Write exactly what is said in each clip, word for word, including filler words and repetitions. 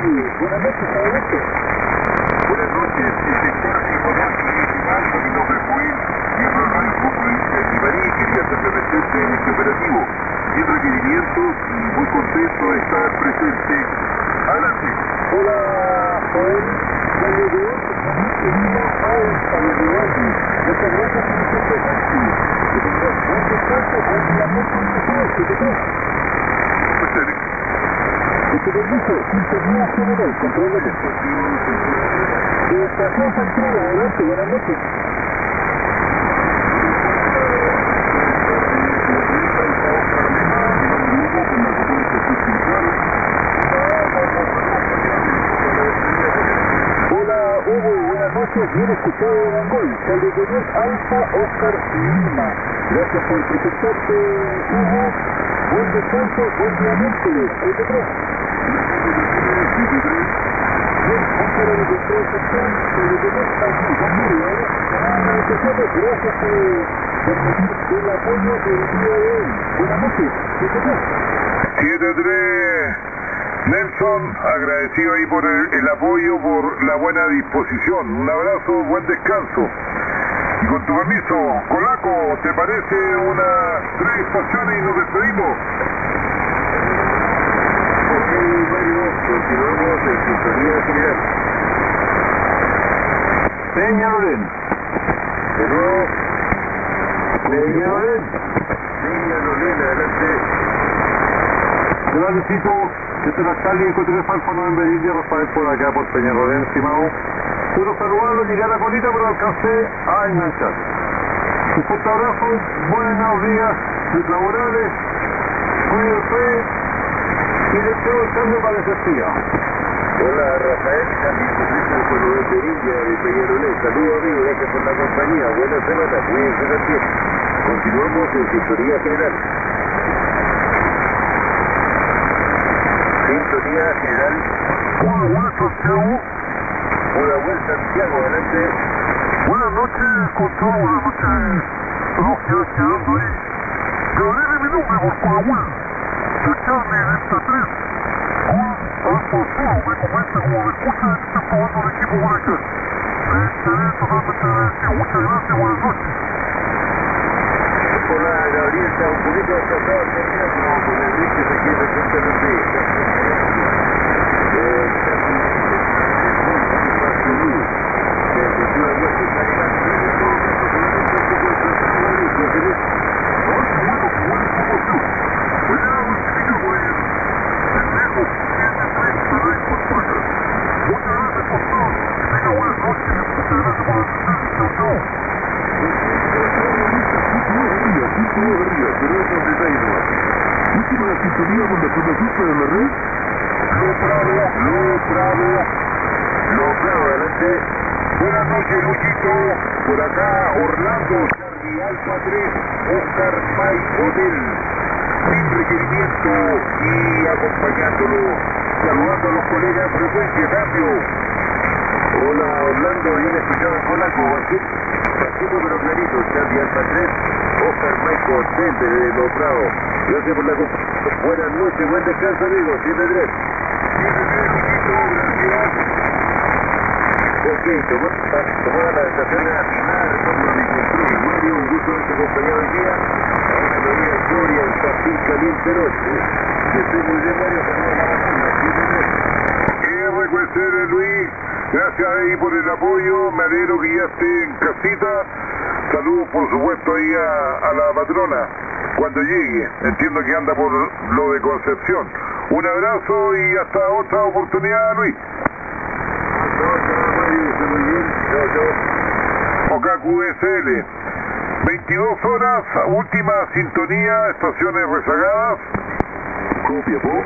Buenas noches, adelante. Buenas noches, sector Información Municipal, mi nombre es Joel, miembro del Radio Club Provincia de Ibarí, quería hacerle presente en este operativo. Sin requerimientos y muy contento de estar presente. Adelante. Hola, Joel. Ya llegué, estamos a estabilidad. Muchas gracias por su presencia. Que tengas buen descanso, buen día, buen consejo, que te des. Espere. Con tu permiso, sintonía general, control de estación central, adelante, buenas noches. Hola, Hugo, buenas noches, bien escuchado de Angol, Caldeconías Alfa, Oscar Lima. Gracias por presentarte, Hugo. Buen descanso, buen día, miércoles, siete tres. Bien, Óscar de control central, Caldeconías Alfa, Camilo. Gracias por permitir el apoyo del día de hoy. Buenas noches, siete tres. siete tres. Nelson, agradecido ahí por el, el apoyo, por la buena disposición. Un abrazo, buen descanso. Y con tu permiso, Colaco, ¿te parece unas tres estaciones y nos despedimos? Ok, Mario, continuamos en sintonía general. Peñalolén. De nuevo, Peñalolén. Peñalolén, adelante. Gracias, Tito. Este es la Charlie cinco tres Alfa November India, Rafael por acá por Peñalolén, estimado. Puedo saludarlo, llegué a la colita, pero alcancé a enganchar. Un fuerte abrazo, buenos días laborales, cuídense y deseo el cambio para ese día. Hola, Rafael, Charlie cinco November India de Peñalolén. Saludos, amigo, gracias por la compañía. Buena semana, cuídense también. Continuamos en sintonía general. Sintonía general. Hola, buenas Santiago. Hola, buenas Santiago, adelante. Buenas noches, Control, buenas noches. Estamos ya quedando ahí. Gabriel es mi nombre, por favor. De Charlie Delta tres. Con Alfa Sur, me comenta como me escucha que está probando el equipo por acá. Estaré totalmente agradecido. Muchas gracias, buenas noches. Hola, Gabriel, está un poquito atrasado el día, pero con el link que se quiere perfectamente. Última sintonía con la zona de la red. Lo Prado, Lo Prado, Lo Prado, adelante. Buenas noches, Luchito. Por acá, Orlando, Charlie Alfa tres, Oscar Mike Hotel. Sin requerimiento y acompañándolo, saludando a los colegas, frecuencia, cambio. Hola, Orlando, bien escuchado en Colaco. Bajito pero clarito, Charlie Alfa tres, Oscar Mike Hotel de Lo Prado. Gracias por la compañía. Buenas noches, buen descanso, amigos. siete tres. siete tres, Luchito, gracias. Ok, tomada la estación a final, retorno de control. Mario, un gusto haberte acompañado hoy día. Ahora me voy a Gloria, en Pastín Caliente Noche. Que esté muy bien, Mario, saludos a la banda. siete tres. R Q C R, Luis. Gracias ahí por el apoyo. Me alegro que ya esté en casita. Saludos, por supuesto, ahí a, a la patrona. Cuando llegue, entiendo que anda por lo de Concepción. Un abrazo y hasta otra oportunidad, Luis. O K Q S L, veintidós horas, última sintonía, estaciones rezagadas. Copiapó.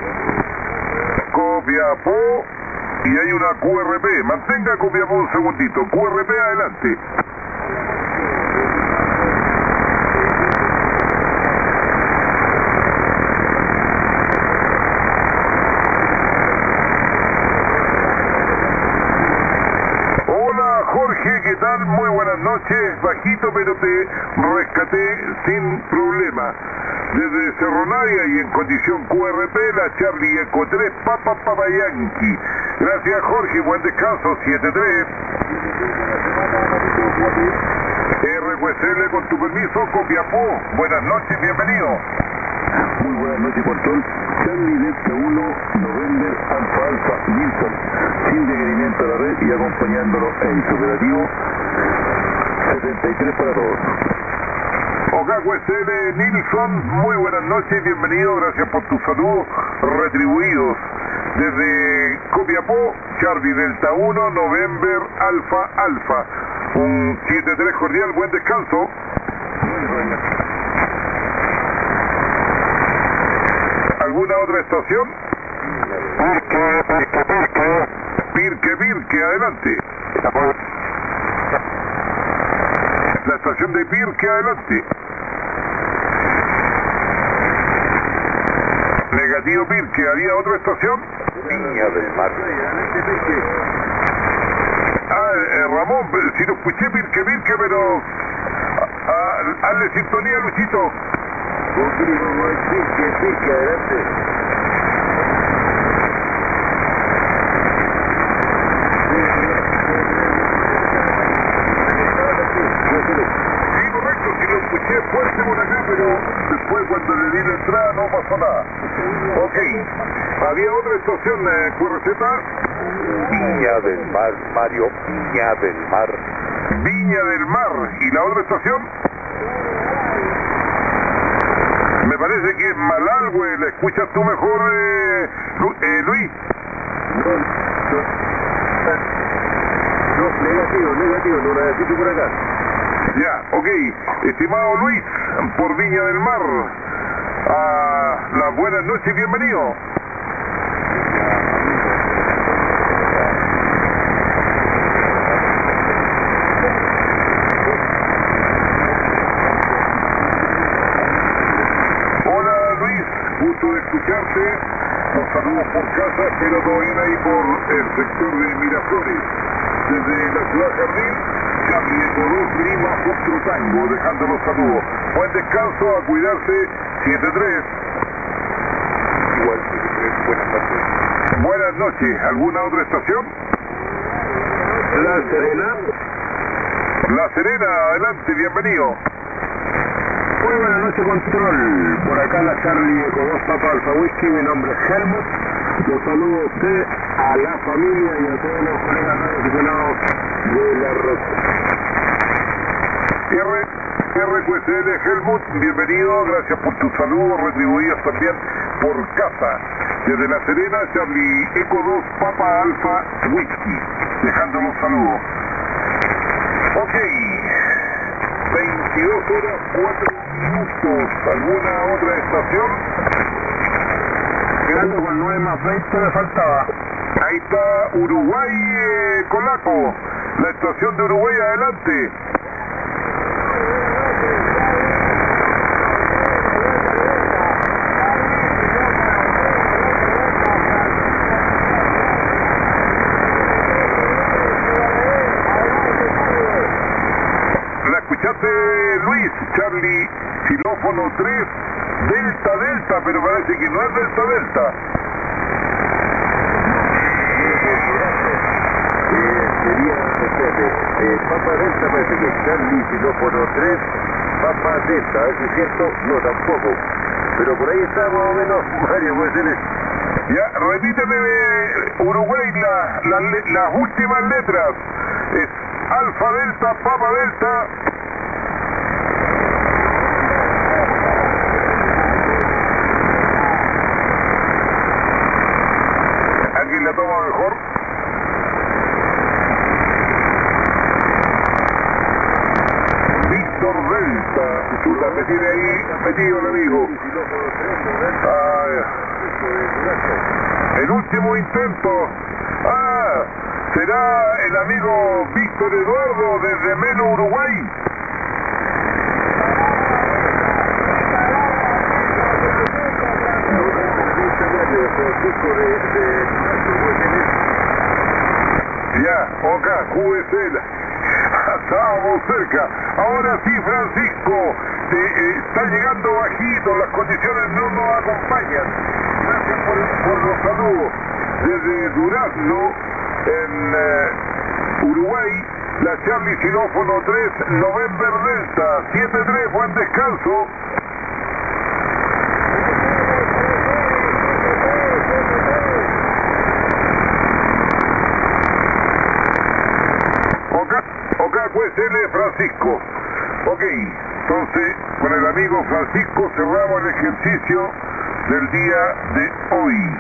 Copiapó. Y hay una Q R P. Mantenga Copiapó un segundito. Q R P, adelante. Jorge, ¿qué tal? Muy buenas noches. Bajito, pero te rescaté sin problema. Desde Cerro Navia y en condición Q R P, la Charlie Eco tres, Papa Papa Yankee. Gracias, Jorge. Buen descanso. siete tres. R Q S L, con tu permiso, Copiapó. Buenas noches, bienvenido. Muy buenas noches, control. Charlie Delta uno, November, Alfa Alfa, Milton. Sin requerimiento a la red y acompañándolo en su operativo. setenta y tres para todos. O K Q S L, Nilsson, muy buenas noches, bienvenido. Gracias por tus saludos retribuidos. Desde Copiapó, Charlie Delta uno, November, Alfa Alfa. Un siete tres cordial, buen descanso. ¿Alguna otra estación? Pirque, Pirque, Pirque. Pirque, Pirque, adelante. La estación de Pirque, adelante. Negativo, Pirque. ¿Había otra estación? Viña del Mar. Ah, eh, Ramón, si lo escuché Pirque, Pirque, pero... Ah, ah, hazle sintonía, Luchito. Pirque, Pirque, adelante. Sí, correcto, si lo escuché fuerte por acá, pero después cuando le di la entrada no pasó nada. Ok, ¿había otra estación de Q R Z? Viña del Mar, Mario, Viña del Mar. Viña del Mar. ¿Y la otra estación? Me parece que es Malalhue. ¿La escuchas tú mejor, eh, Lu eh, Luis? No, no, no, negativo, negativo, no la necesito por acá. Ya, ok. Estimado Luis, por Viña del Mar, ah, las buenas noches, bienvenido. Hola Luis, gusto de escucharte. Los saludos por casa, pero todo bien ahí por el sector de Miraflores. Desde la ciudad Jardín, Charlie Eco dos, Lima, Foxtrot Tango, dejando los saludos. Buen descanso, a cuidarse, siete tres. Igual, siete tres, buenas noches. Buenas noches, ¿alguna otra estación? La Serena. La Serena, adelante, bienvenido. Muy buenas noches, control. Por acá la Charlie Eco dos, Papa Alfa Whisky, mi nombre es Helmut. Los saludo a usted, a la familia y a todos los colegas aficionados de la red. R, R Q S L Helmut, bienvenido, gracias por tus saludos, retribuidos también por casa. Desde La Serena, Charlie Eco dos, Papa Alfa Whisky, dejando los saludos. Ok, veintidós horas, cuatro minutos, ¿alguna otra estación? Quedando con nueve más veinte me faltaba. Ahí está Uruguay, eh, Colaco, la estación de Uruguay, adelante. ¿La escuchaste, Luis? Charlie, xilófono tres, Delta Delta, pero parece que no es Delta Delta. Eh, sería, espérate, eh, Papa Delta parece que es Charlie, xilófono tres, Papa Delta, a ver si es cierto, no tampoco. Pero por ahí está más o menos, Mario, puede ser. Ya, repíteme, Uruguay, la, la, las últimas letras. Es Alfa Delta, Papa Delta. ¿Alguien la toma mejor? Víctor Delta. Chuta, me tiene ahí metido el amigo. Ah, el último intento. Ah, será el amigo Víctor Eduardo desde Melo, Uruguay. Ya, ok, Q S L. Estábamos cerca. Ahora sí, Francisco, te, eh, está llegando bajito, las condiciones no nos acompañan. Gracias por, por los saludos. desde Durazno, en eh, Uruguay, la Charlie Xilófono tres, November Delta, siete tres, buen descanso. Oca, Oca, pues él es Francisco. Ok, entonces con el amigo Francisco cerramos el ejercicio del día de hoy.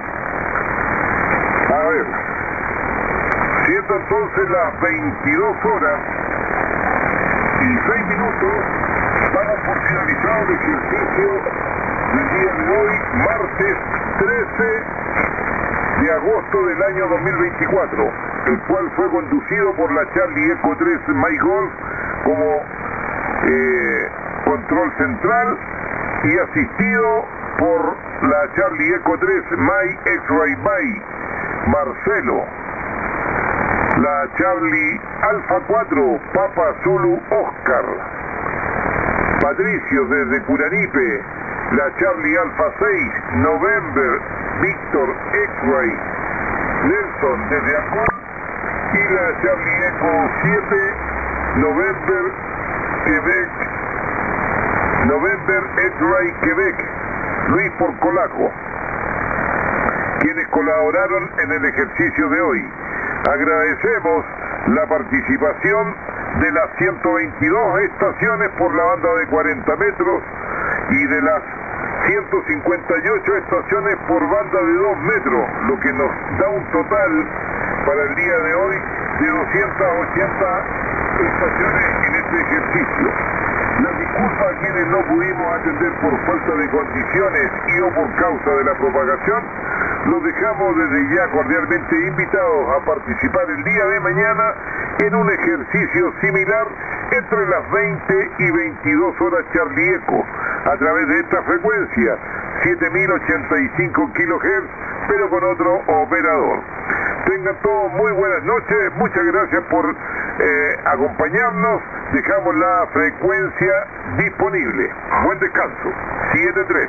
A ver, siendo entonces las veintidós horas y seis minutos, damos por finalizado el ejercicio del día de hoy, martes trece de agosto del año dos mil veinticuatro, el cual fue conducido por la Charlie Eco tres My Golf como eh, control central y asistido por la Charlie Eco tres My X-Ray By Marcelo, la Charlie Alfa cuatro Papa Zulu Oscar, Patricio desde Curanipe, la Charlie Alfa seis November Víctor X-Ray, Nelson desde Acol y la Charlie Eco siete November Quebec, November X-Ray Quebec, Luis Porcolaco, quienes colaboraron en el ejercicio de hoy. Agradecemos la participación de las ciento veintidós estaciones por la banda de cuarenta metros y de las ciento cincuenta y ocho estaciones por banda de dos metros, lo que nos da un total para el día de hoy de doscientas ochenta estaciones en este ejercicio. Las disculpas a quienes no pudimos atender por falta de condiciones y o por causa de la propagación, los dejamos desde ya cordialmente invitados a participar el día de mañana en un ejercicio similar entre las veinte y veintidós horas Charlie Eco, a través de esta frecuencia, siete mil ochenta y cinco kilohertz, pero con otro operador. Tengan todos muy buenas noches, muchas gracias por eh, acompañarnos, dejamos la frecuencia disponible. Buen descanso, siete tres.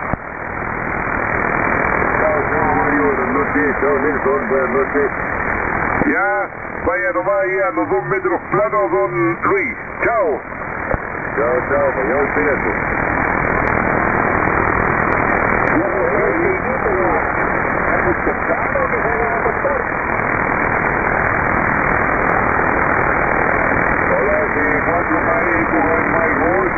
Chao, chao Mario, buenas noches, chao Nelson, buenas noches. Ya, vaya nomás ahí a los dos metros planos, don Luis. Chao. Chao, chao, mañana espérate. Hola, de cuatro mares con My Golf.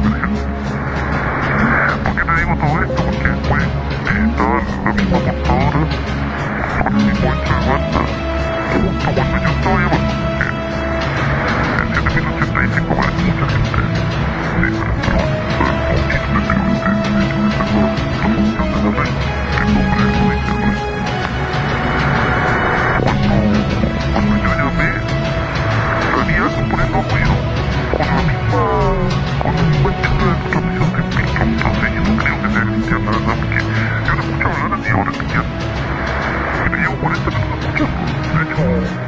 emergencia. ¿Por qué te digo todo esto? Porque pues eh, estaba la misma portadora con el mismo hecho de banda justo cuando yo estaba llamando. El siete mil ochenta y cinco parece mucha gente. Sí, pero pero bueno, es poquito, efectivamente, de hecho, de la red, el nombre de la internet. Cuando, cuando yo llamé, había algo poniendo ruido con la misma, con la misma chula de transmisión de Spectrum. Entonces yo no creo que sea cristiano, la verdad, porque yo no escucho hablar así ahora cristiano. Y te llevo cuarenta minutos escuchando. De hecho,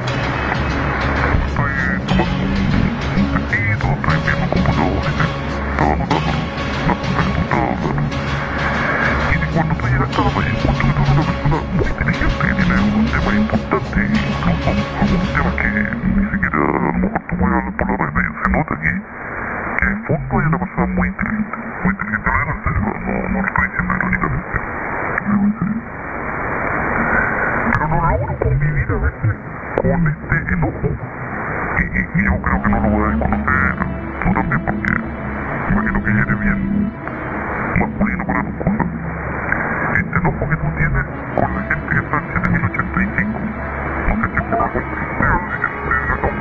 estoy tomando un tecito, estoy viendo computadores, estaba anotando las cosas que tú estabas hablando. Y cuando tú llegaste a la país, justo que tú eres una persona muy inteligente, que tiene un tema importante, incluso algunos temas que ni siquiera a lo mejor tú puedes hablar por la red, pero se nota que, que en el fondo hay una persona muy inteligente, muy inteligente, lo digo en serio, no, no lo estoy diciendo irónicamente, lo digo en serio. Pero no logro convivir a veces con este enojo, y, y, y yo creo que no lo voy a desconocer tú también, porque imagino que eres bien masculino para tus cosas. Este enojo que tú tienes con la gente que está en siete mil ochenta y cinco, no sé si es por algo especial de de razón.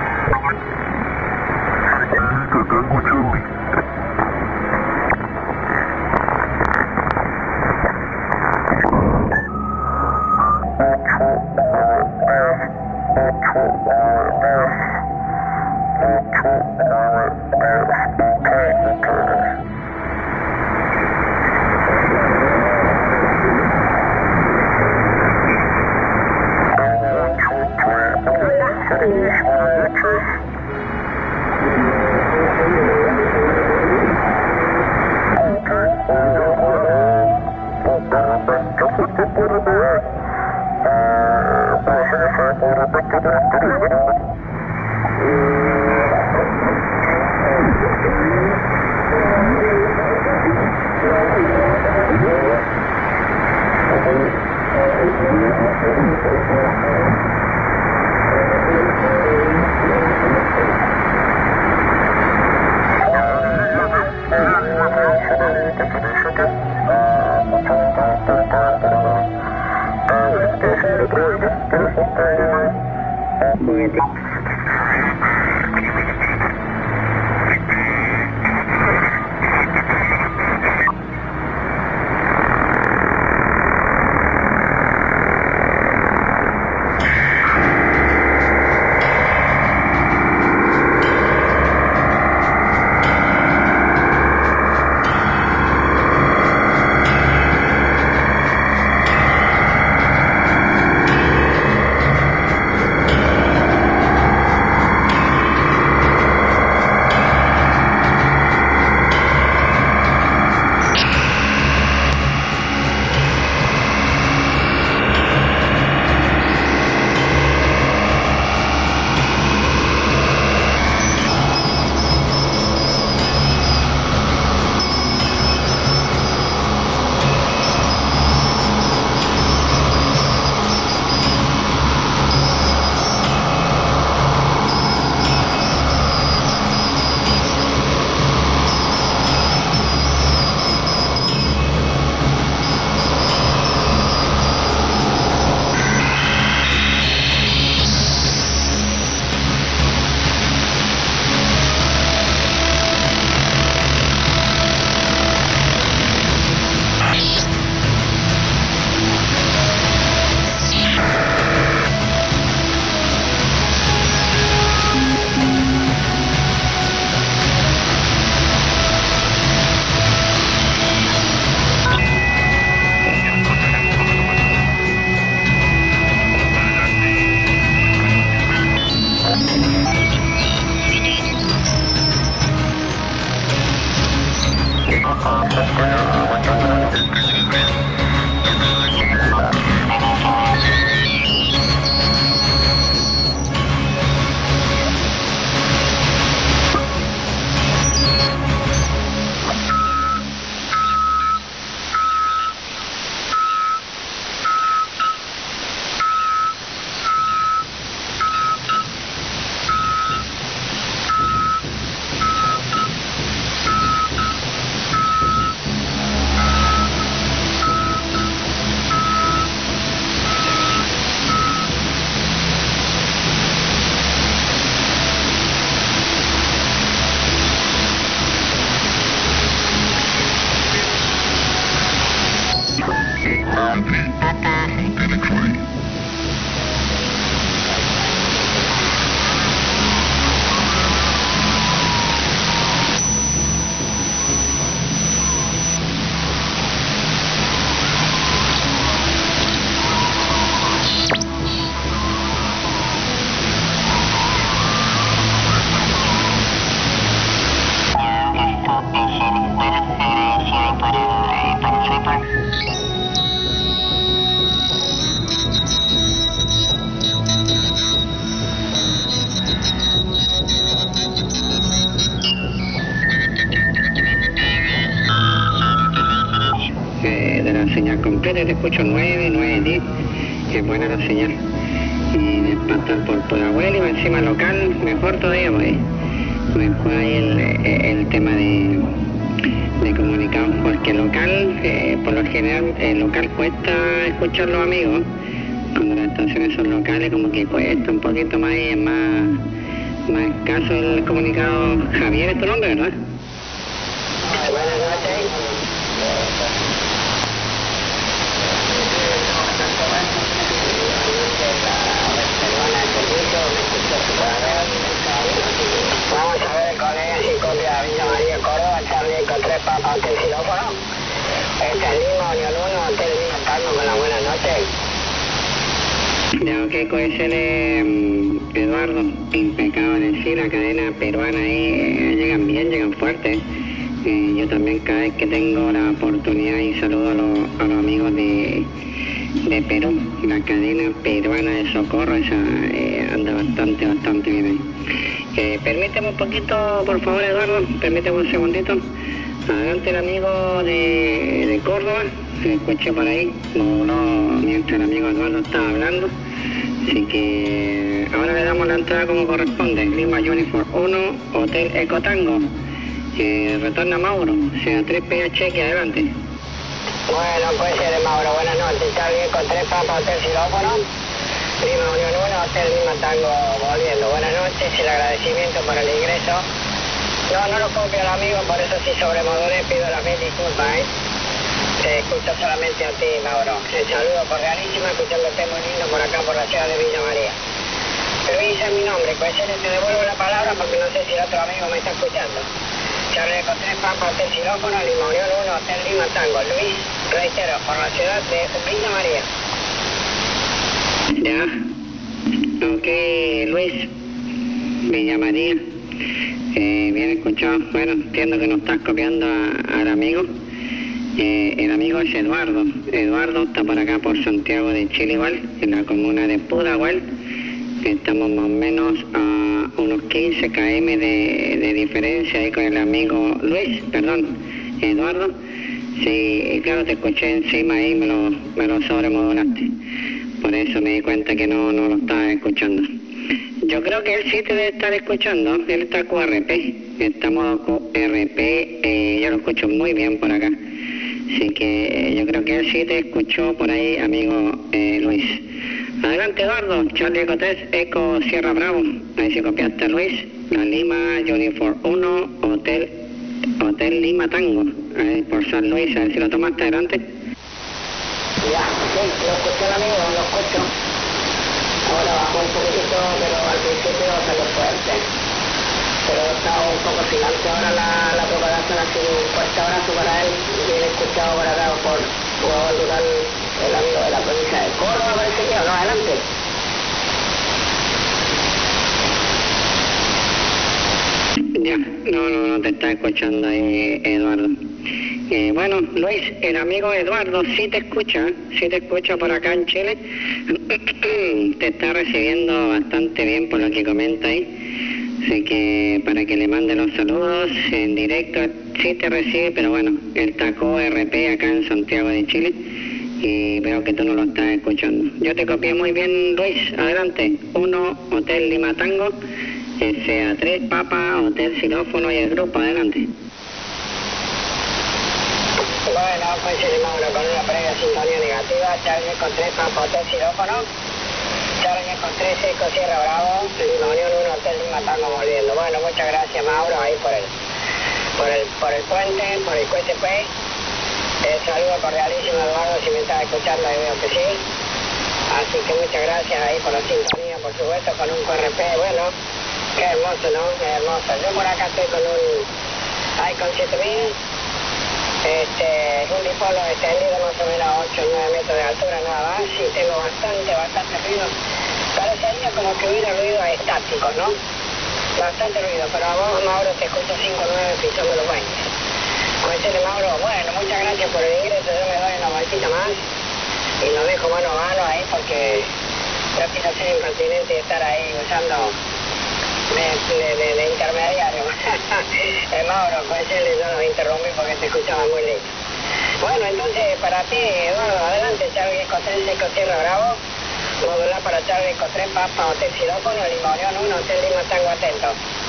Te te escucho a mí. completo y te escucho nueve, nueve, diez. Es buena la señal. Y después estar por Pudahuel y encima local, mejor todavía, pues. Después hay el, el tema de, de comunicados, porque local, eh, por lo general, el local cuesta escuchar los amigos. Cuando las estaciones son locales, como que cuesta un poquito más y es más, más escaso el comunicado. Javier es tu nombre, ¿verdad? Buenas noches. Vamos a ver, colega, si copia Villa María Córdoba, Charlie con tres papas, hotel xilófono. Este es Lima, Unión uno, hotel Lima Tango, con la buena noche. Ya, ok, con ese um, Eduardo, impecable, sí, la cadena peruana ahí, eh, llegan bien, llegan fuertes. Eh, yo también cada vez que tengo la oportunidad y saludo a los, a los amigos de, de Perú, la cadena peruana de Socorro, esa eh, anda bastante, bastante bien ahí. Eh, permíteme un poquito, por favor, Eduardo, permíteme un segundito. Adelante el amigo de, de Córdoba, se escuché por ahí, moduló mientras el amigo Eduardo estaba hablando. Así que ahora le damos la entrada como corresponde. Lima Uniform uno, Hotel Ecotango. Eh, retorna Mauro, sea tres P H X, adelante. Bueno, puede ser de Mauro, buenas noches. Charlie con tres papas, hotel xilófono. Lima Unión uno, hotel Lima Tango, volviendo. Buenas noches, el agradecimiento por el ingreso. No, no lo copio al amigo, por eso sí sobremodulé, pido las mil disculpas, ¿eh? Te escucho solamente a ti, Mauro. El saludo cordialísimo, escuchándote muy lindo por acá, por la ciudad de Villa María. Luis es mi nombre, pues te devuelvo la palabra porque no sé si el otro amigo me está escuchando. Charlie con tres papas, hotel xilófono, Lima Unión uno, hotel Lima Tango. Luis, reitero, por la ciudad de Villa María. Ya. Ok, Luis, Villa María. Eh, bien escuchado. Bueno, entiendo que no estás copiando a, al amigo. Eh, el amigo es Eduardo. Eduardo está por acá por Santiago de Chile igual, en la comuna de Pudahuel. Estamos más o menos a unos quince kilómetros de, de diferencia ahí con el amigo Luis, perdón, Eduardo. Sí, claro, te escuché encima ahí, me lo, me lo sobremodulaste. Por eso me di cuenta que no, no lo estaba escuchando. Yo creo que él sí te debe estar escuchando, él está Q R P, estamos Q R P, eh, yo lo escucho muy bien por acá. Así que eh, yo creo que él sí te escuchó por ahí, amigo eh, Luis. Adelante, Eduardo, Charlie Eco tres, Eco Sierra Bravo, ahí si copiaste a Luis, la Lima Uniform uno, Hotel, Hotel Lima Tango, ahí por San Luis, a ver si lo tomaste adelante. Ya, sí, lo escuché el amigo, lo escucho. Ahora bajó un poquitito, pero al principio salió fuerte. Pero estaba un poco silente ahora la, la propagación, así un fuerte abrazo para él, bien escuchado por acá por jugador rural, el amigo de la provincia de Córdoba, parece que, no, adelante. Ya, no, no, no te está escuchando ahí, Eduardo. Eh, bueno, Luis, el amigo Eduardo sí te escucha, sí te escucha por acá en Chile. Te está recibiendo bastante bien por lo que comenta ahí. Así que para que le mande los saludos en directo, sí te recibe, pero bueno, él está Q R P acá en Santiago de Chile y veo que tú no lo estás escuchando. Yo te copié muy bien, Luis, adelante. uno, Hotel Lima Tango, S A tres, Papa, Hotel Xilófono y el grupo, adelante. Bueno, pues el Mauro con una previa sintonía negativa, Charlie con tres, Papa, Hotel Xilófono. Charlie con tres, Eco Sierra Bravo, Lima Unión uno, Hotel Lima Tango volviendo. Bueno, muchas gracias, Mauro, ahí por el, por el, por el puente, por el Q S P. Eh, saludo cordialísimo, Eduardo, si me estás escuchando, ahí veo que sí. Así que muchas gracias ahí por la sintonía, por supuesto, con un Q R P, bueno, qué hermoso, ¿no? Qué hermoso. Yo por acá estoy con un Icon siete mil, este, un dipolo extendido más o menos a ocho o nueve metros de altura nada más, y tengo bastante, bastante ruido. Parecería como que hubiera ruido estático, ¿no? Bastante ruido, pero a vos, Mauro, te escucho cinco o nueve pisando los veinte. Cuéntale, Mauro, bueno, muchas gracias por el ingreso, yo me doy una vueltita más y lo dejo mano a mano ahí porque no quiero ser impertinente y estar ahí usando de, de, de, de intermediario. eh, Mauro, cuéntale, yo no me interrumpí porque te escuchaba muy lindo. Bueno, entonces para ti, Eduardo, adelante, Charlie Eco tres, Eco Sierra Bravo, modular para Charlie Eco tres, Papa, Hotel Xilófono, Lima Unión uno, Hotel Lima Tango atento.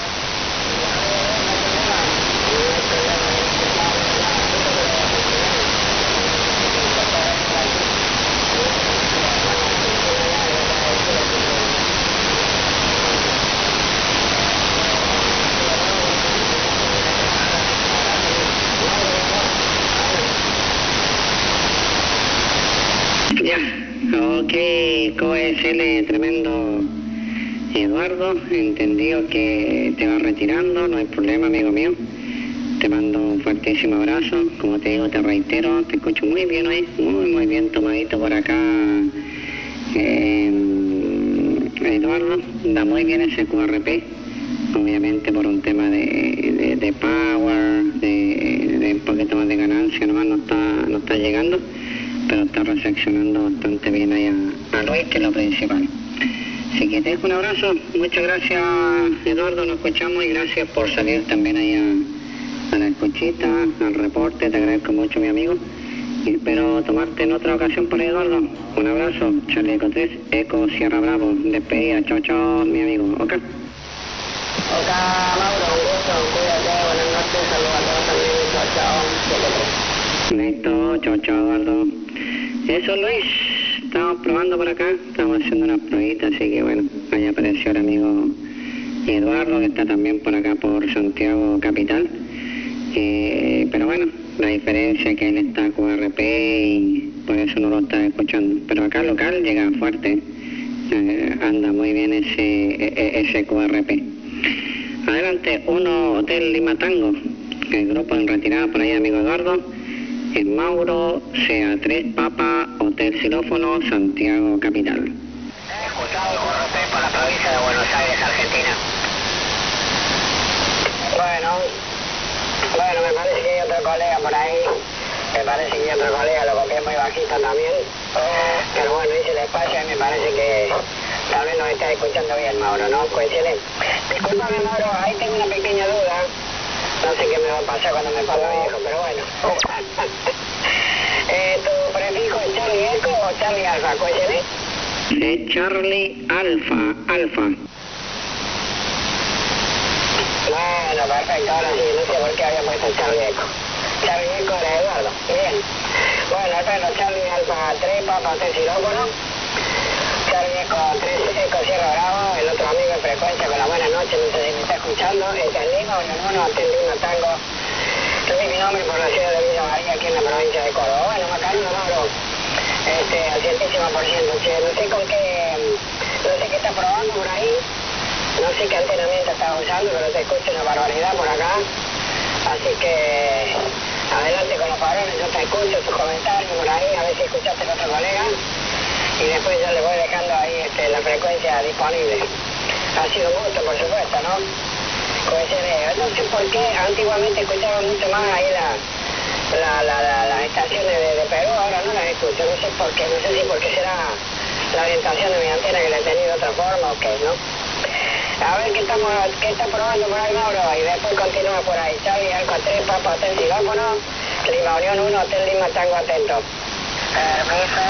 Ya, ok, C O S L, tremendo Eduardo, entendido que te vas retirando, no hay problema, amigo mío. Te mando un fuertísimo abrazo, como te digo, te reitero, te escucho muy bien hoy, muy, muy bien tomadito por acá. Eh, Eduardo, da muy bien ese Q R P, obviamente por un tema de, de, de power, de, de un poquito más de ganancia, nomás no está, no está llegando, pero está recepcionando bastante bien ahí a, a Luis, que es lo principal. Así que te dejo un abrazo, muchas gracias Eduardo, nos escuchamos y gracias por salir también ahí a, a la escuchita, al reporte, te agradezco mucho mi amigo. Y espero tomarte en otra ocasión por ahí, Eduardo. Un abrazo, Charlie Eco tres, Eco Sierra Bravo, despedida, chao chao mi amigo, ok. Ok, Mauro, un gusto, cuídate, buenas noches, saludos a todos también, chao chao, Listo, chao chao Eduardo. Eso Luis, estamos probando por acá, estamos haciendo unas pruebitas, así que bueno, ahí apareció el amigo Eduardo, que está también por acá por Santiago Capital. Eh, pero bueno, la diferencia es que él está Q R P y por eso no lo está escuchando. Pero acá local llega fuerte, eh, anda muy bien ese, ese Q R P. Adelante, uno Hotel Lima Tango, el grupo en retirada por ahí, amigo Eduardo. En Mauro, C A tres Papa, Hotel Xilófono, Santiago Capital. He escuchado el Q R P para la provincia de Buenos Aires, Argentina. Bueno, bueno, me parece que hay otro colega por ahí, me parece que hay otro colega, lo copié muy bajito también, pero bueno, hice el espacio y me parece que tal vez nos está escuchando bien, Mauro, ¿no? Coincide. Disculpame, Mauro, ahí tengo una pequeña duda, no sé qué me va a pasar cuando me ponga viejo, pero bueno. eh, ¿Tu prefijo es Charlie Eco o Charlie Alfa, coincide? Es Charlie Alfa, Alfa. Bueno, perfecto, ahora sí, no sé por qué había puesto Charlie Eco. Charlie Eco era Eduardo, bien. Bueno, bueno, Charlie Alfa tres, Papa Hotel Xilófono. Charlie Eco tres, Eco Sierra Bravo, el otro amigo de frecuencia con la buena noche, no sé si me está escuchando. Este es Lima, Unión uno, Hotel Lima Tango. Yo di mi nombre por la ciudad de Villa María, aquí en la provincia de Córdoba. Bueno, Macarino, Mauro, este, al cientísimo por ciento, che, no sé con qué, no sé qué está probando por ahí. No sé qué antenamiento estás usando, pero te escucho una barbaridad por acá. Así que adelante con los varones, yo te escucho tus comentarios por ahí, a ver si escuchaste a otro colega. Y después yo le voy dejando ahí este, la frecuencia disponible. Ha sido un gusto, por supuesto, ¿no? Coincide. No sé por qué, antiguamente escuchaba mucho más ahí la, la, la, la, las estaciones de, de Perú, ahora no las escucho, no sé por qué, no sé si porque será la orientación de mi antena que la he tenido de otra forma o qué, ¿no? A ver qué estamos, qué está probando por ahí, Mauro, y después continúa por ahí. Charlie Alfa tres, Papa Hotel Xilófono, Lima Unión uno, Hotel Lima Tango atento. Permiso.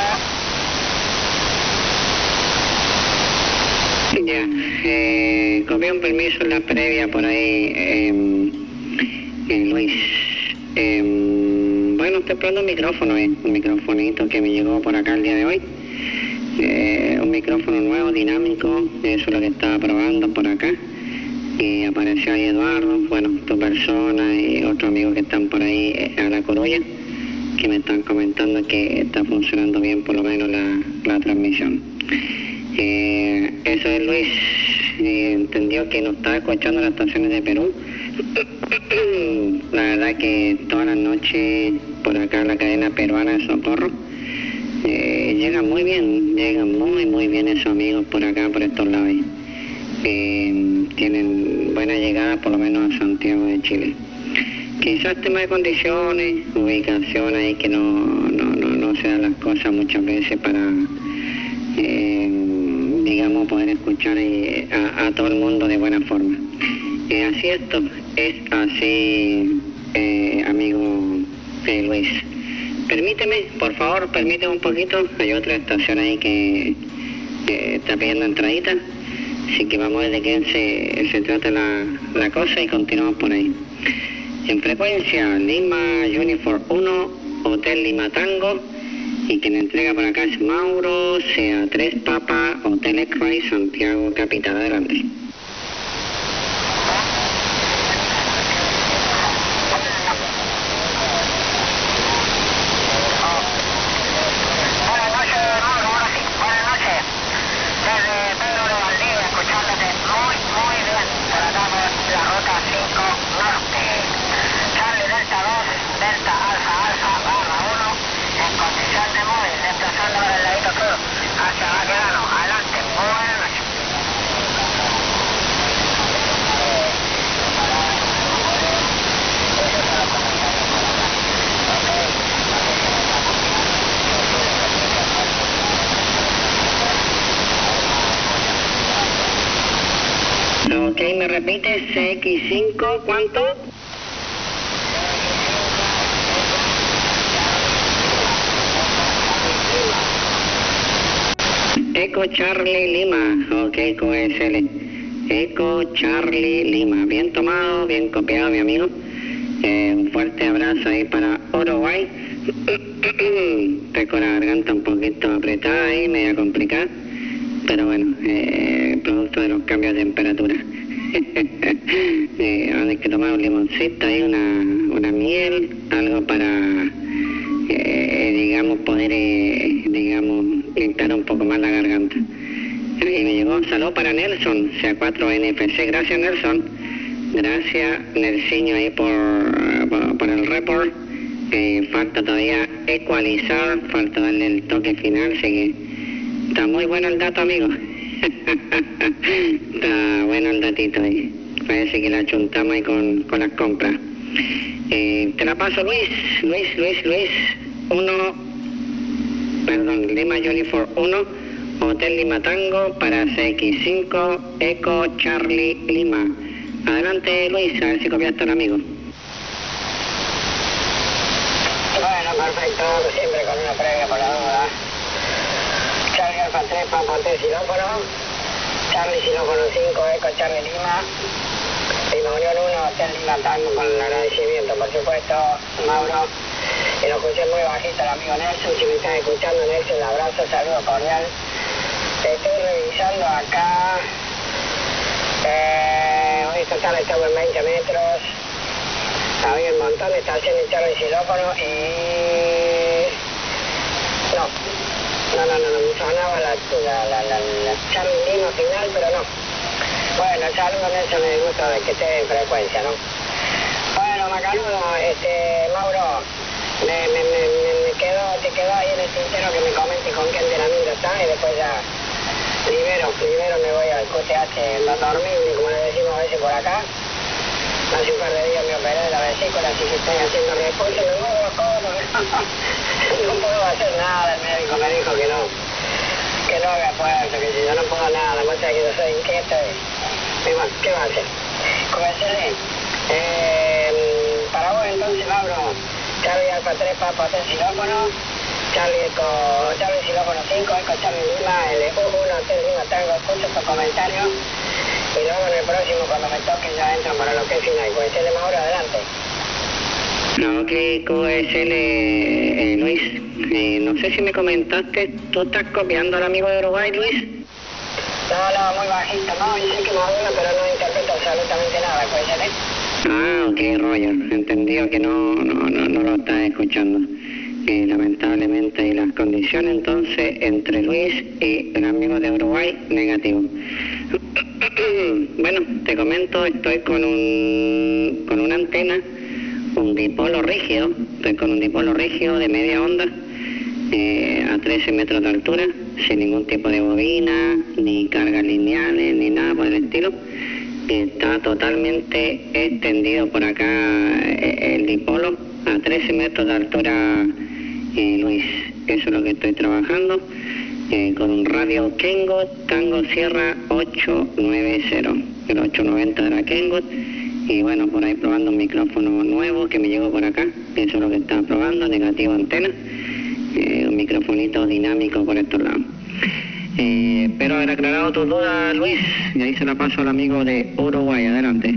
Ya, eh, copié un permiso en la previa por ahí, eh, eh, Luis. Eh, bueno, estoy probando un micrófono, eh, un microfonito que me llegó por acá el día de hoy. Eh, un micrófono nuevo, dinámico, eso es lo que estaba probando por acá. Y apareció ahí Eduardo, bueno, tu persona y otros amigos que están por ahí eh, a la Coruña, que me están comentando que está funcionando bien por lo menos la, la transmisión. Eh, eso es Luis, eh, entendió que no estaba escuchando las estaciones de Perú. La verdad que todas las noches por acá la cadena peruana de Socorro eh, llega muy bien, llegan muy muy bien esos amigos por acá, por estos lados. Eh, tienen buena llegada por lo menos a Santiago de Chile. Quizás tema de condiciones, ubicación ahí que no, no, no, no se dan las cosas muchas veces para eh, digamos poder escuchar eh, a, a todo el mundo de buena forma. Eh, así esto, es así eh, amigo eh, Luis. permíteme, por favor, permíteme un poquito. Hay otra estación ahí que eh, está pidiendo entradita. Así que vamos a ver de quién se, se trata la, la cosa y continuamos por ahí. En frecuencia, Lima Uniform uno, Hotel Lima Tango. Y quien entrega por acá es Mauro, C A tres Papa, Hotel X-Ray, Santiago Capital. Adelante. Ok, ¿me repites? C X cinco, ¿cuánto? Eco Charlie Lima, ok, Q S L. Eco Charlie Lima, bien tomado, bien copiado, mi amigo. Eh, un fuerte abrazo ahí para Uruguay. Estoy con la garganta un poquito apretada ahí, media complicada. Pero bueno, eh, producto de los cambios de temperatura. eh, hay que tomar un limoncito y una, una miel, algo para, eh, digamos, poder, eh, digamos, limpiar un poco más la garganta. Y me llegó un saludo para Nelson, C A cuatro N F C. Gracias, Nelson. Gracias, Nelsinho, ahí por, por, por el report. Eh, falta todavía ecualizar, falta darle el toque final, así que está muy bueno el dato, amigo. Está bueno el datito ahí. Parece que la chuntamos ahí con, con las compras. Eh, te la paso, Luis. Luis, Luis, Luis. Uno, perdón, Lima Uniform uno, Hotel Lima Tango para C X cinco, Eco Charlie Lima. Adelante, Luis, a ver si copiaste al amigo. Bueno, perfecto, siempre con una previa por la duda. Charlie Alfa tres, Papa Hotel Silófono, Charlie Silófono cinco, Eco Charlie Lima, Lima Unión uno, Hotel Lima Tango, con el agradecimiento, por supuesto, Mauro. Y lo escuché muy bajito el amigo Nelson. Si me estás escuchando, Nelson, un abrazo, saludo cordial. Estoy revisando acá. Eh, hoy esta tarde estamos en veinte metros. Había un montón de estaciones Charlie Silófono y... No, no, no, no, no me sonaba la, la, la, la, la Charlie Lima final, pero no. Bueno, saludo Nelson, me gusta de que esté en frecuencia, ¿no? Bueno, Macanudo, este, Mauro, me, me, me, me quedo, te quedó ahí en el tintero que me comentes con quién de la mira está y después ya libero, libero me voy al Q T H, no dormir, como le decimos a veces por acá. Hace un par de días me operé de la vesícula, así que estoy haciendo reposo, no puedo, ¿cómo? No puedo hacer nada, el médico me dijo que no, que no haga esfuerzo, que si yo no puedo nada, muestra que yo soy inquieto y, y bueno, ¿qué va a hacer? Comencé, eh, para vos entonces, Mauro, Charlie Alfa tres, Papa Hotel Silófono, Charlie Eco, Charlie Silófono cinco, Eco Charlie Lima, el U uno, Hotel Lima Tango, escucho tu comentario. Y luego en el próximo, cuando me toque, ya entran para lo que es final. Q S L, Mauro, adelante. No, ok, Q S L, eh, Luis. Eh, no sé si me comentaste, ¿tú estás copiando al amigo de Uruguay, Luis? No, no, muy bajito, no, y sé que modula, pero no interpreto absolutamente nada, Q S L. Ah, ok, Roger, entendido que no, no, no, no lo estás escuchando. Eh, lamentablemente, y las condiciones entonces entre Luis y el amigo de Uruguay, negativo. Bueno, te comento, estoy con un con una antena, un dipolo rígido, estoy con un dipolo rígido de media onda, eh, a trece metros de altura, sin ningún tipo de bobina, ni cargas lineales, ni nada por el estilo. Está totalmente extendido por acá eh, el dipolo, a trece metros de altura, eh, Luis. Eso es lo que estoy trabajando. Eh, con un radio Kenwood Tango Sierra ocho nueve cero, el ocho noventa de la Kenwood, Y bueno, por ahí probando un micrófono nuevo que me llegó por acá. Eso es lo que estaba probando, negativo antena. Eh, un microfonito dinámico por estos lados. Eh, espero haber aclarado tus dudas, Luis, y ahí se la paso al amigo de Uruguay. Adelante.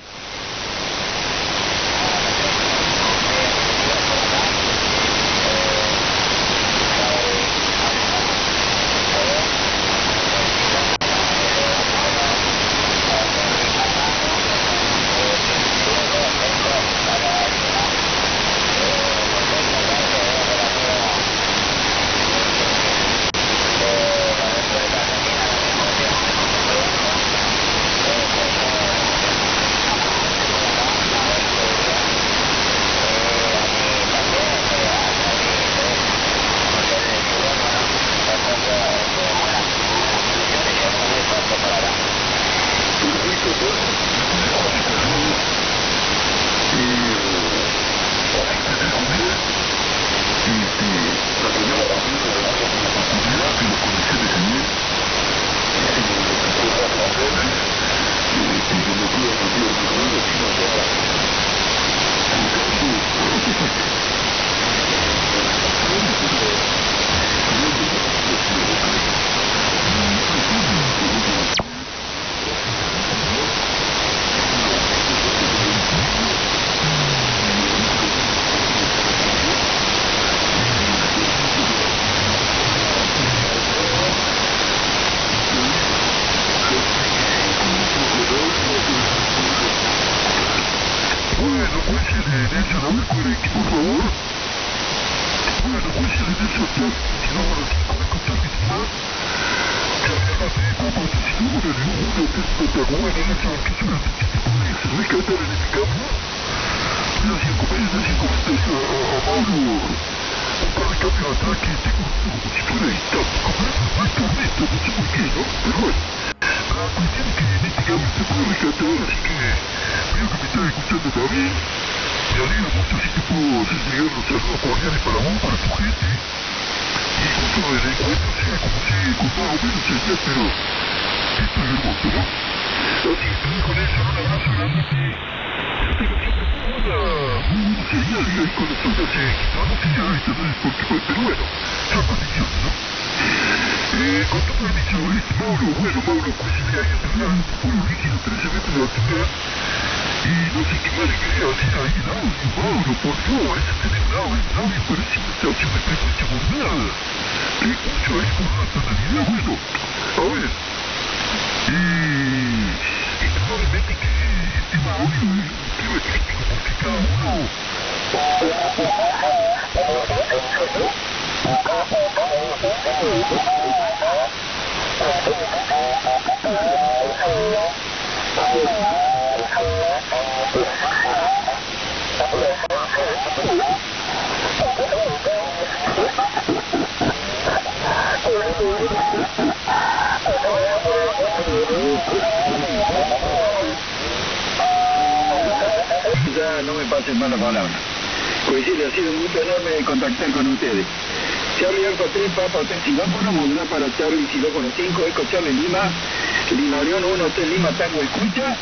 Ya no me pasen mala palabra. Pues sí, le ha sido un gusto enorme contactar con ustedes. Charlie Alfa tres, Papa Hotel Silófono, modular para Charlie Silófono cinco, Eco Charlie Lima, Lima Orión uno, Hotel Lima, Tango Escucha.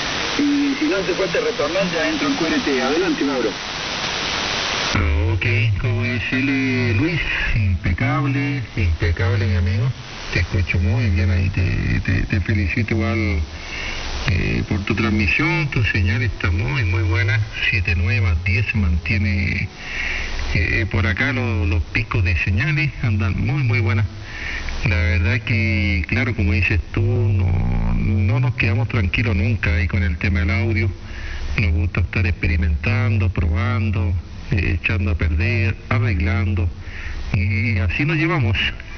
Y si no hace falta retornar, ya entro en Q R T. Adelante, Mauro. Ok, como decirle Luis, impecable, impecable mi amigo. Te escucho muy bien ahí, te, te, te felicito igual eh, por tu transmisión, tu señal está muy muy buena, siete nueve más diez se mantiene eh, por acá lo, los picos de señales, andan muy muy buenas. La verdad que, claro, como dices tú, no, no nos quedamos tranquilos nunca ahí con el tema del audio, nos gusta estar experimentando, probando, eh, echando a perder, arreglando, y así nos llevamos.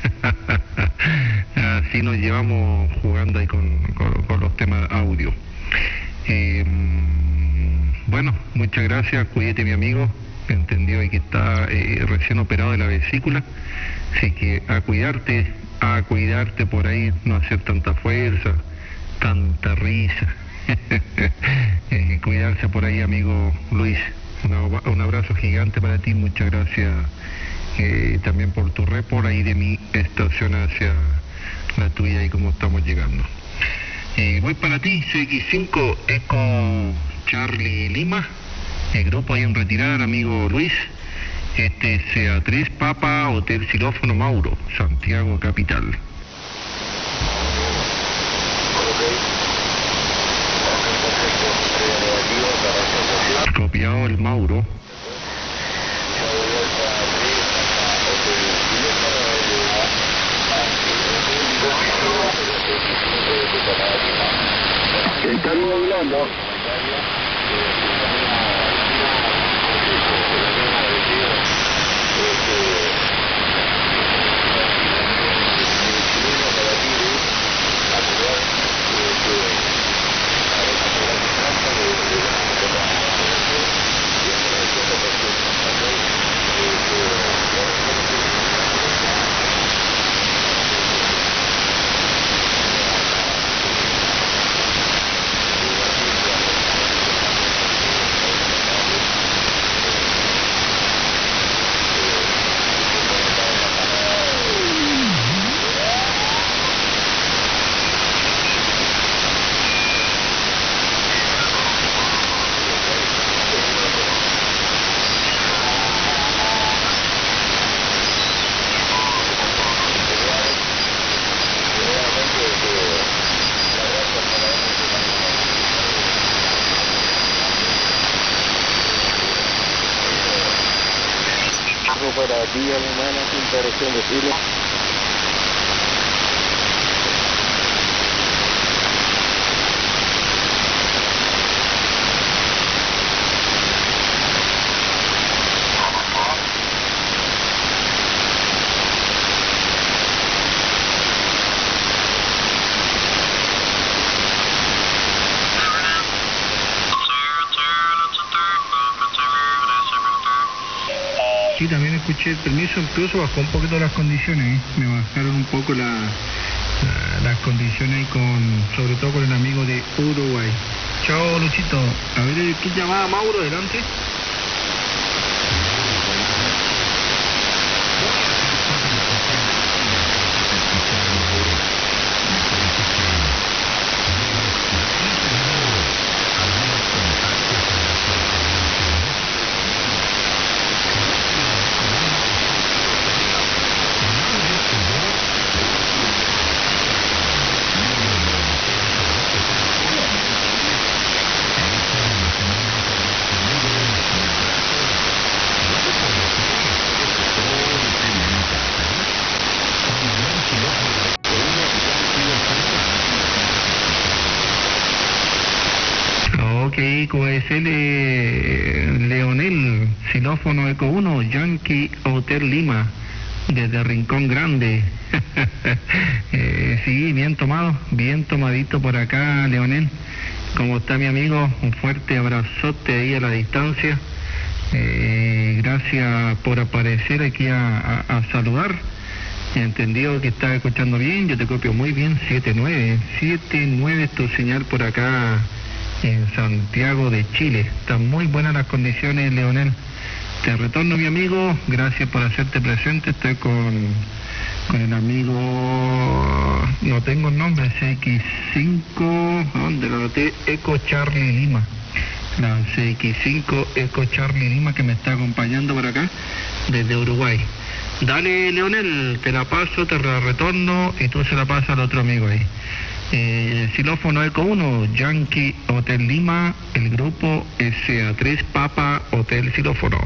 Así nos llevamos jugando ahí con, con, con los temas audio. Eh, bueno, muchas gracias, cuídate mi amigo, entendió que está eh, recién operado de la vesícula, así que a cuidarte, a cuidarte por ahí, no hacer tanta fuerza, tanta risa, eh, cuidarse por ahí amigo Luis, una, un abrazo gigante para ti, muchas gracias. Eh, también por tu report ahí de mi estación hacia la tuya y cómo estamos llegando. Eh, voy para ti, C X cinco Eco Charlie Lima. El grupo ahí en retirada, amigo Luis. Este es C A tres Papa, Hotel Xilófono Mauro, Santiago Capital. Copiado el Mauro. Están hablando. Para ti, alemana, sin interacción de Chile. Sí, también escuché el permiso, incluso bajó un poquito las condiciones, ¿eh? Me bajaron un poco la, la, las condiciones ahí con, sobre todo con el amigo de Uruguay. Chao, Luchito. A ver, ¿qué llamada Mauro? Adelante. Ok, Q S L Leonel, Xilófono Eco uno, Yankee Hotel Lima, desde Rincón Grande. eh, sí, bien tomado, bien tomadito por acá, Leonel. ¿Cómo está mi amigo? Un fuerte abrazote ahí a la distancia. Eh, gracias por aparecer aquí a, a, a saludar. He entendido que estás escuchando bien, yo te copio muy bien, siete nueve, siete nueve es tu señal por acá en Santiago de Chile. Están muy buenas las condiciones, Leonel. Te retorno, mi amigo, gracias por hacerte presente. Estoy con, con el amigo, no tengo el nombre, C X cinco, ¿dónde lo noté? Eco Charlie Lima. La C X cinco Eco Charlie Lima que me está acompañando por acá desde Uruguay. Dale, Leonel, te la paso, te la retorno y tú se la pasas al otro amigo ahí. Eh, Xilófono Eco uno, Yankee Hotel Lima, el grupo S A tres Papa, Hotel Xilófono.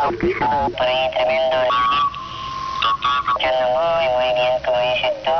Oh, por ahí tremendo. Escuchando muy, muy bien, como dices tú.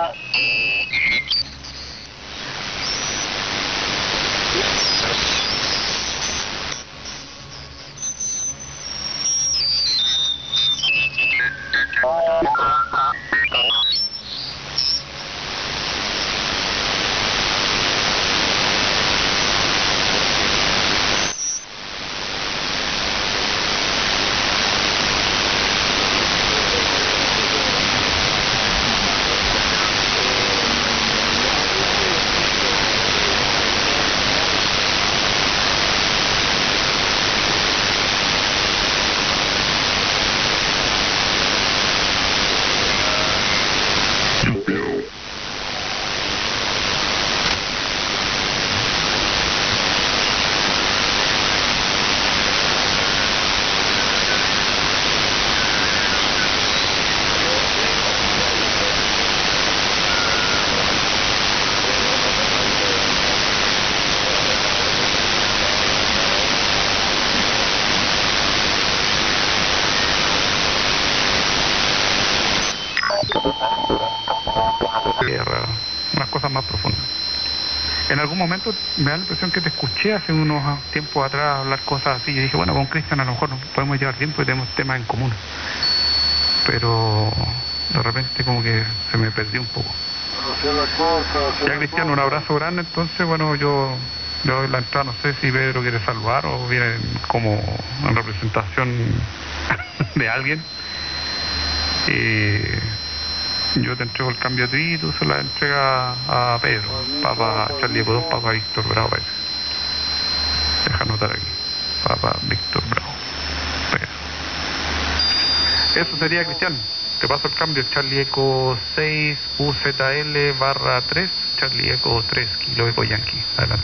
Tierra, unas cosas más profundas. En algún momento me da la impresión que te escuché hace unos tiempos atrás hablar cosas así. Yo dije, bueno, con Cristian a lo mejor nos podemos llevar bien porque tenemos temas en común. Pero de repente como que se me perdió un poco. Ya, Cristian, un abrazo grande. Entonces, bueno, yo le doy la entrada. No sé si Pedro quiere saludar o viene como en representación de alguien. Eh, yo te entrego el cambio a ti y tú se la entregas a Pedro. Papa Charlie Eco dos, Papa Víctor Bravo. Pedro. Deja anotar aquí. Papa Víctor Bravo. Pedro. Eso sería, Cristian. Te paso el cambio. Charlie Eco seis, U Z L barra tres, Charlie Eco tres, Kilo Eco Yankee. Adelante.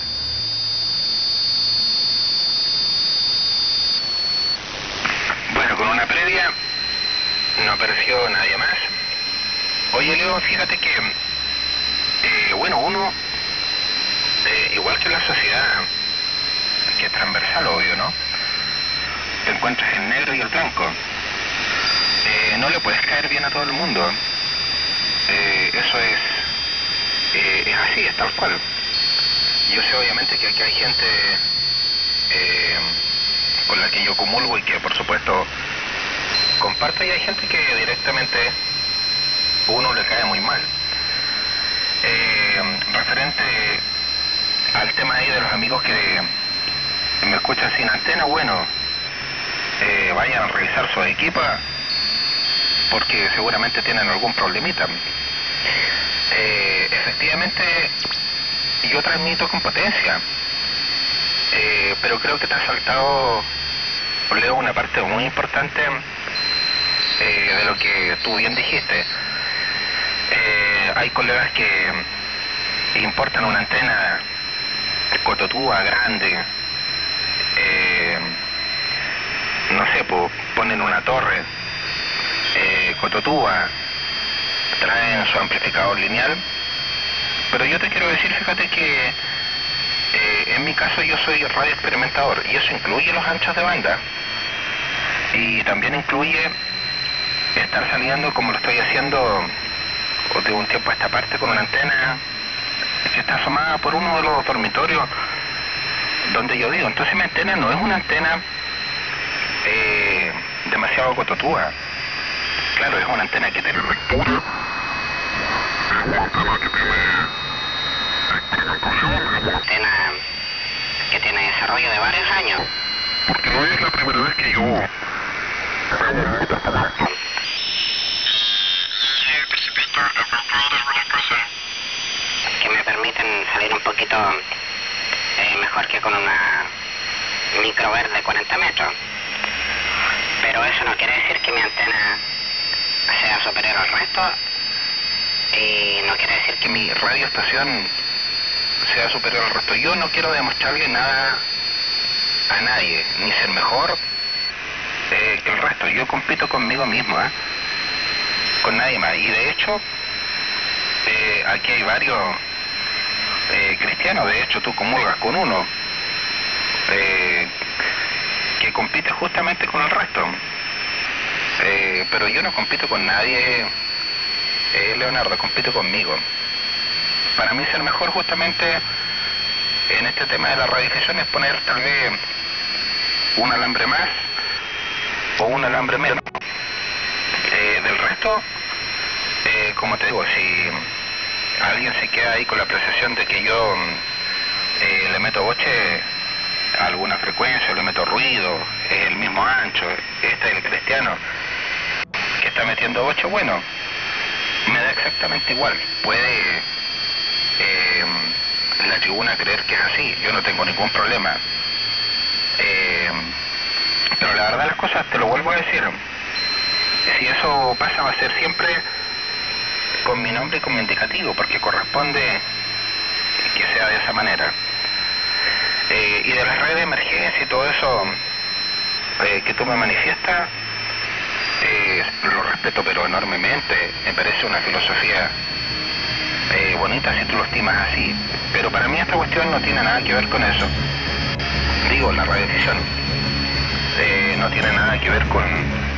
Bueno, con una previa no apareció nadie más. Oye, Leo, fíjate que, eh, bueno, uno, eh, igual que la sociedad, que es transversal, obvio, ¿no? Te encuentras el negro y el blanco. Eh, no le puedes caer bien a todo el mundo. Eh, eso es, eh, es así, es tal cual. Yo sé obviamente que aquí hay gente eh, con la que yo comulgo y que por supuesto comparto, y hay gente que directamente uno le cae muy mal. Eh, referente al tema ahí de los amigos que me escuchan sin antena, bueno, eh, vayan a revisar su equipa porque seguramente tienen algún problemita. Eh, efectivamente yo transmito con potencia, eh, pero creo que te ha saltado, Leo, una parte muy importante eh, de lo que tú bien dijiste. Eh, hay colegas que importan una antena cototúa grande, eh, no sé, pues ponen una torre eh, cototúa, traen su amplificador lineal, pero yo te quiero decir, fíjate que eh, en mi caso yo soy radio experimentador y eso incluye los anchos de banda y también incluye estar saliendo como lo estoy haciendo de un tiempo a esta parte con una antena que está asomada por uno de los dormitorios donde yo vivo. Entonces mi antena no es una antena eh, demasiado cototúa. Claro, es una antena que tiene lectura, es una antena que tiene una antena que tiene desarrollo de varios años. Porque no es la primera vez que yo que me permiten salir un poquito eh, mejor que con una microver de cuarenta metros. Pero eso no quiere decir que mi antena sea superior al resto y no quiere decir que mi radioestación sea superior al resto. Yo no quiero demostrarle nada a nadie, ni ser mejor eh, que el resto. Yo compito conmigo mismo, ¿eh? Con nadie más. Y de hecho, eh, aquí hay varios eh, cristianos, de hecho tú comulgas con uno, eh, que compite justamente con el resto. eh, pero yo no compito con nadie, eh, Leonardo, compito conmigo. Para mí ser mejor justamente en este tema de la radiodifusión es poner tal vez un alambre más o un alambre menos. Eh, del resto, eh, como te digo, si alguien se queda ahí con la apreciación de que yo eh, le meto boche a alguna frecuencia, le meto ruido, es el mismo ancho, este es el cristiano que está metiendo boche, bueno, me da exactamente igual. Puede eh, la tribuna creer que es así, yo no tengo ningún problema. Eh, pero la verdad las cosas, te lo vuelvo a decir, si eso pasa va a ser siempre con mi nombre y con mi indicativo, porque corresponde que sea de esa manera. Eh, y de las redes de emergencia y todo eso eh, que tú me manifiestas, eh, lo respeto pero enormemente, me parece una filosofía eh, bonita si tú lo estimas así, pero para mí esta cuestión no tiene nada que ver con eso. Digo, la radiodifusión eh, no tiene nada que ver con